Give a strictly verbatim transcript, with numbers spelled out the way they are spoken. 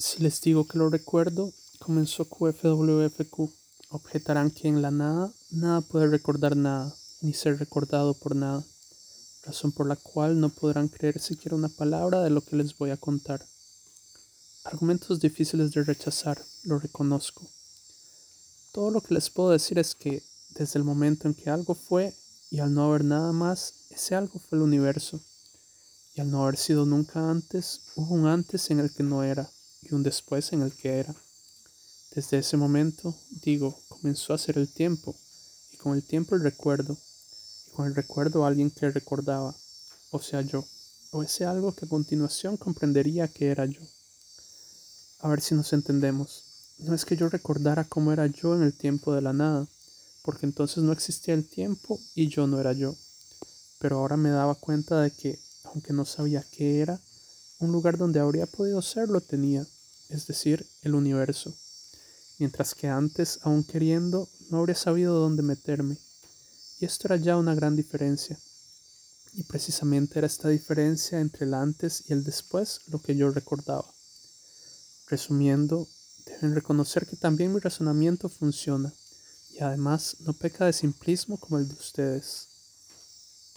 Si les digo que lo recuerdo, comenzó Q F W F Q. Objetarán que en la nada, nada puede recordar nada, ni ser recordado por nada, razón por la cual no podrán creer siquiera una palabra de lo que les voy a contar. Argumentos difíciles de rechazar, lo reconozco. Todo lo que les puedo decir es que, desde el momento en que algo fue, y al no haber nada más, ese algo fue el universo. Y al no haber sido nunca antes, hubo un antes en el que no era, y un después en el que era. Desde ese momento, digo, comenzó a ser el tiempo, y con el tiempo el recuerdo, y con el recuerdo alguien que recordaba, o sea yo, o ese algo que a continuación comprendería que era yo. A ver si nos entendemos. No es que yo recordara cómo era yo en el tiempo de la nada, porque entonces no existía el tiempo y yo no era yo. Pero ahora me daba cuenta de que, aunque no sabía qué era, un lugar donde habría podido ser lo tenía, es decir, el universo. Mientras que antes, aún queriendo, no habría sabido dónde meterme. Y esto era ya una gran diferencia. Y precisamente era esta diferencia entre el antes y el después lo que yo recordaba. Resumiendo, deben reconocer que también mi razonamiento funciona, y además no peca de simplismo como el de ustedes.